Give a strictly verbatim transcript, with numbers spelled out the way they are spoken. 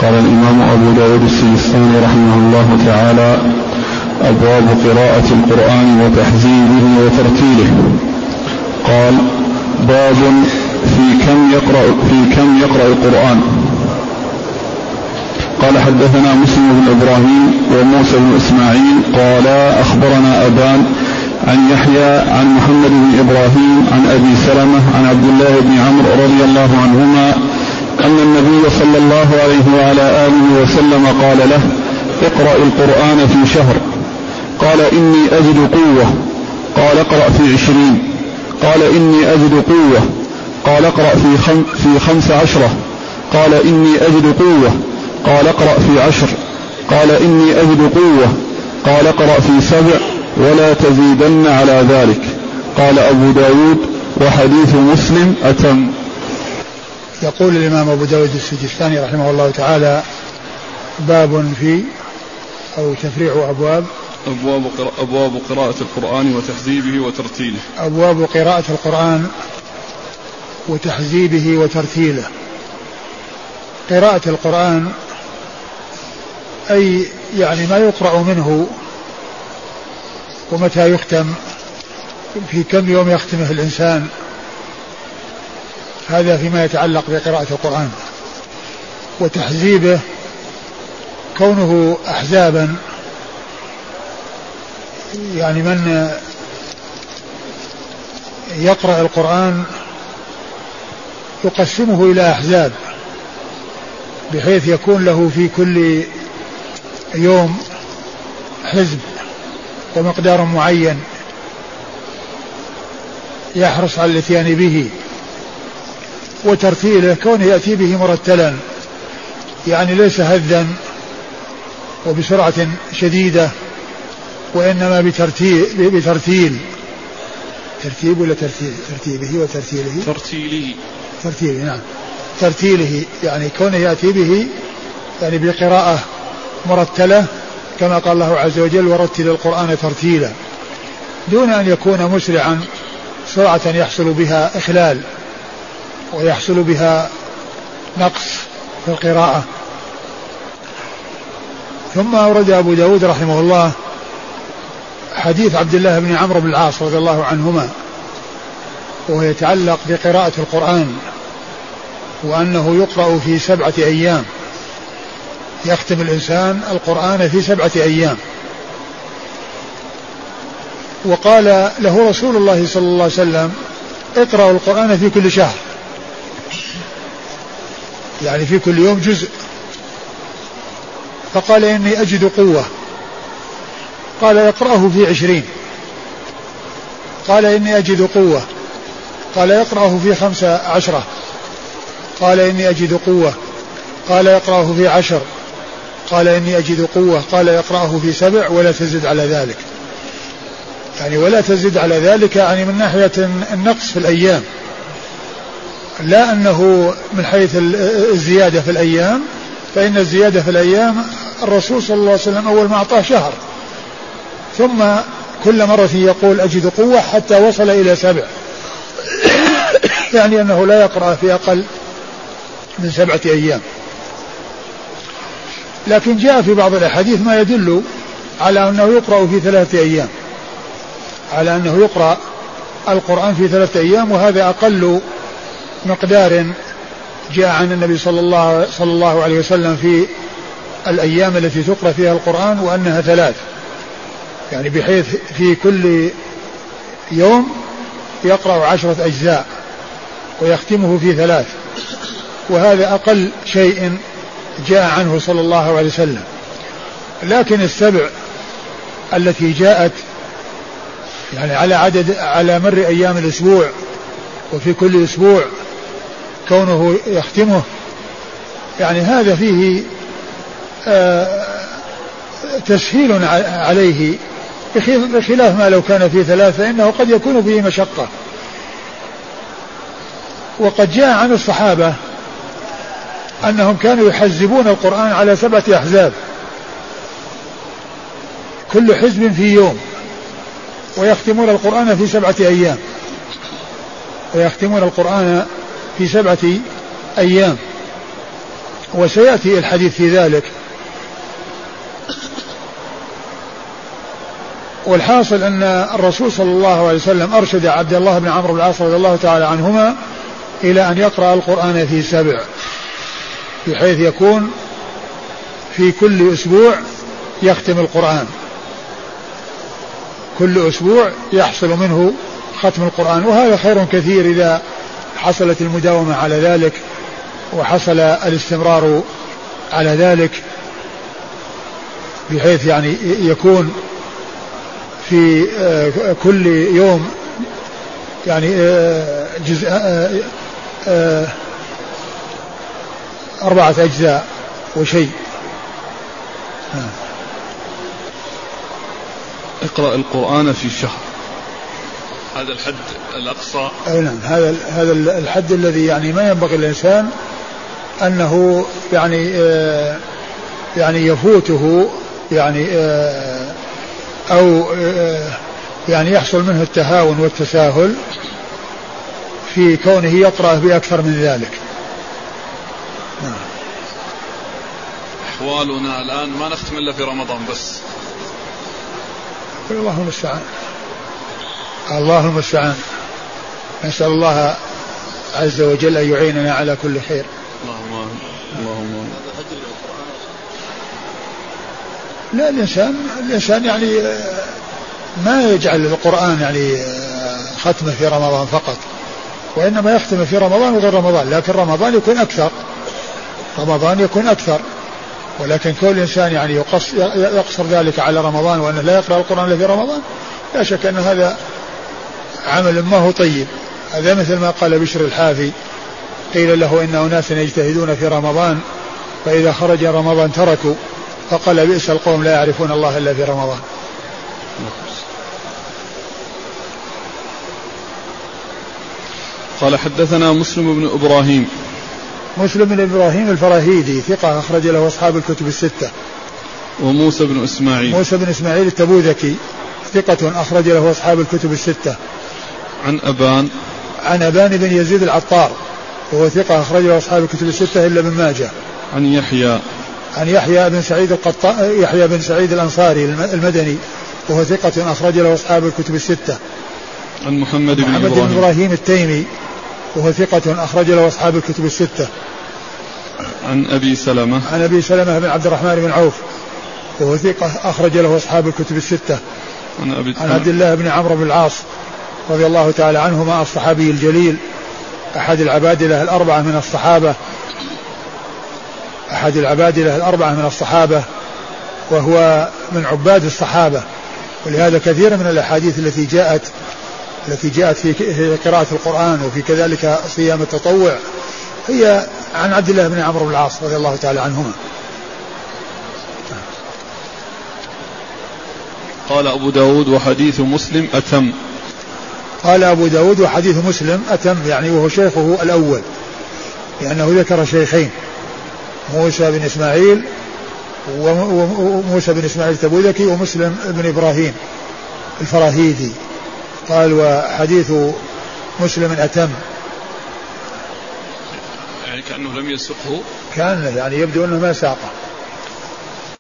قال الإمام أبو داود السجستاني رحمه الله تعالى: أبواب قراءة القرآن وتحزيبه وترتيله. قال: باب في كم يقرأ في كم يقرأ القرآن. قال: حدثنا مسلم بن إبراهيم وموسى بن إسماعيل قال: أخبرنا أبان عن يحيى عن محمد بن إبراهيم عن أبي سلمة عن عبد الله بن عمرو رضي الله عنهما أن النبي صلى الله عليه وعلى آله وسلم قال له: اقرأ القرآن في شهر. قال: إني أجد قوة. قال: اقرأ في عشرين. قال: إني أجد قوة. قال: اقرأ في, خم في خمس عشرة. قال: إني أجد قوة. قال: اقرأ في عشر. قال: إني أجد قوة. قال: اقرأ في سبع ولا تزيدن على ذلك. قال أبو داود: وحديث مسلم أتم. يقول الإمام أبو داود السجستاني رحمه الله تعالى: باب في أو تفريع أبواب أبواب, أبواب قراءة القرآن وتحزيبه وترتيله. أبواب قراءة القرآن وتحزيبه وترتيله. قراءة القرآن أي يعني ما يقرأ منه ومتى يختم، في كم يوم يختمه الإنسان، هذا فيما يتعلق بقراءة القرآن. وتحزيبه كونه أحزابا، يعني من يقرأ القرآن يقسمه إلى أحزاب بحيث يكون له في كل يوم حزب ومقدار معين يحرص على الاتيان به. وترتيله كونه يأتي به مرتلا، يعني ليس هذا وبسرعة شديدة، وإنما بترتيل بترتيل ترتيب ولا ترتيل ترتيبه وترتيله ترتيله ترتيله نعم ترتيله يعني كونه يأتي به يعني بقراءة مرتلة كما قال الله عز وجل: ورتل القرآن ترتيلا، دون أن يكون مسرعا سرعة يحصل بها إخلال ويحصل بها نقص في القراءة. ثم أورد أبو داود رحمه الله حديث عبد الله بن عمرو بن العاص رضي الله عنهما، وهو يتعلق بقراءة القرآن، وأنه يقرأ في سبعة أيام، يختم الإنسان القرآن في سبعة أيام. وقال له رسول الله صلى الله عليه وسلم: اقرأ القرآن في كل شهر، يعني في كل يوم جزء. فقال: إني أجد قوة. قال: يقرأه في عشرين. قال: إني أجد قوة. قال: يقرأه في خمسة عشرة. قال: إني أجد قوة. قال: يقرأه في عشر. قال: إني أجد قوة. قال: يقرأه في سبع ولا تزد على ذلك، يعني ولا تزد على ذلك يعني من ناحية النقص في الأيام، لا أنه من حيث الزيادة في الأيام، فإن الزيادة في الأيام الرسول صلى الله عليه وسلم أول ما أعطاه شهر، ثم كل مرة يقول أجد قوة حتى وصل إلى سبع، يعني أنه لا يقرأ في أقل من سبعة أيام. لكن جاء في بعض الأحاديث ما يدل على أنه يقرأ في ثلاثة أيام، على أنه يقرأ القرآن في ثلاثة أيام، وهذا أقل مقدار جاء عن النبي صلى الله, صلى الله عليه وسلم في الأيام التي تقرأ فيها القرآن، وأنها ثلاث، يعني بحيث في كل يوم يقرأ عشرة أجزاء ويختمه في ثلاث، وهذا أقل شيء جاء عنه صلى الله عليه وسلم. لكن السبع التي جاءت يعني على عدد على مر أيام الأسبوع، وفي كل أسبوع كونه يختمه، يعني هذا فيه آه تسهيل عليه، بخلاف ما لو كان في ثلاثة إنه قد يكون فيه مشقة. وقد جاء عن الصحابة أنهم كانوا يحزبون القرآن على سبعة أحزاب، كل حزب في يوم، ويختمون القرآن في سبعة أيام ويختمون القرآن في سبعة أيام وسيأتي الحديث في ذلك. والحاصل أن الرسول صلى الله عليه وسلم أرشد عبد الله بن عمرو بن العاص رضي الله تعالى عنهما إلى أن يقرأ القرآن في سبع، بحيث يكون في كل أسبوع يختم القرآن، كل أسبوع يحصل منه ختم القرآن، وهذا خير كثير إذا حصلت المداومة على ذلك وحصل الاستمرار على ذلك، بحيث يعني يكون في كل يوم يعني جزء أربعة أجزاء وشيء. اقرأ القرآن في شهر، هذا الحد الأقصى. أي نعم، هذا هذا الحد الذي يعني ما ينبغي الإنسان أنه يعني يعني يفوته يعني أو يعني يحصل منه التهاون والتساهل في كونه يقرأ بأكثر من ذلك. أحوالنا الآن ما نختم إلا في رمضان بس. الله المستعان، الله المستعان. نسأل الله عز وجل أن يعيننا على كل خير. اللهم اللهم. لا، الإنسان الإنسان يعني ما يجعل القرآن يعني ختمه في رمضان فقط، وإنما يختم في رمضان وغير رمضان، لكن رمضان يكون أكثر، رمضان يكون أكثر، ولكن كل إنسان يعني يقصر ذلك على رمضان وأنه لا يقرأ القرآن إلا في رمضان، لا شك أن هذا عمل ما هو طيب. هذا مثل ما قال بشر الحافي، قيل له إن أناسا يجتهدون في رمضان فإذا خرج رمضان تركوا، فقال بئس القوم لا يعرفون الله إلا في رمضان. قال حدثنا مسلم بن إبراهيم. مسلم بن إبراهيم الفراهيدي ثقة أخرج له أصحاب الكتب الستة. وموسى بن إسماعيل. موسى بن إسماعيل التبوذكي ثقة أخرج له أصحاب الكتب الستة. عن أبان. عن أبان بن يزيد العطار وهو ثقة أخرج له أصحاب الكتب الستة إلا ابن ماجه. عن يحيى. عن يحيى بن سعيد القطان يحيى بن سعيد الأنصاري المدني وهو ثقة أخرج له أصحاب الكتب الستة. عن محمد بن محمد إبراهيم. بن إبراهيم التيمي وهو ثقة أخرج له أصحاب الكتب الستة. عن أبي سلمة. عن أبي سلمة بن عبد الرحمن بن عوف وهو ثقة أخرج له أصحاب الكتب الستة. عن, أبي عن عبد الله بن عمرو بن العاص رضي الله تعالى عنهما الصحابي الجليل أحد العبادلة الأربعة من الصحابة أحد العبادلة الأربعة من الصحابة وهو من عباد الصحابة، ولهذا كثير من الأحاديث التي جاءت التي جاءت في قراءة القرآن وفي كذلك صيام التطوع هي عن عبد الله بن عمرو بن العاص رضي الله تعالى عنهما. قال أبو داود وحديث مسلم أتم. قال أبو داود وحديث مسلم أتم، يعني وهو شيخه الأول، لأنه ذكر شيخين موسى بن إسماعيل وموسى بن إسماعيل التبوذكي ومسلم بن إبراهيم الفراهيدي. قال وحديث مسلم أتم، يعني كأنه لم يسقه، كان يعني يبدو أنه ما ساقه.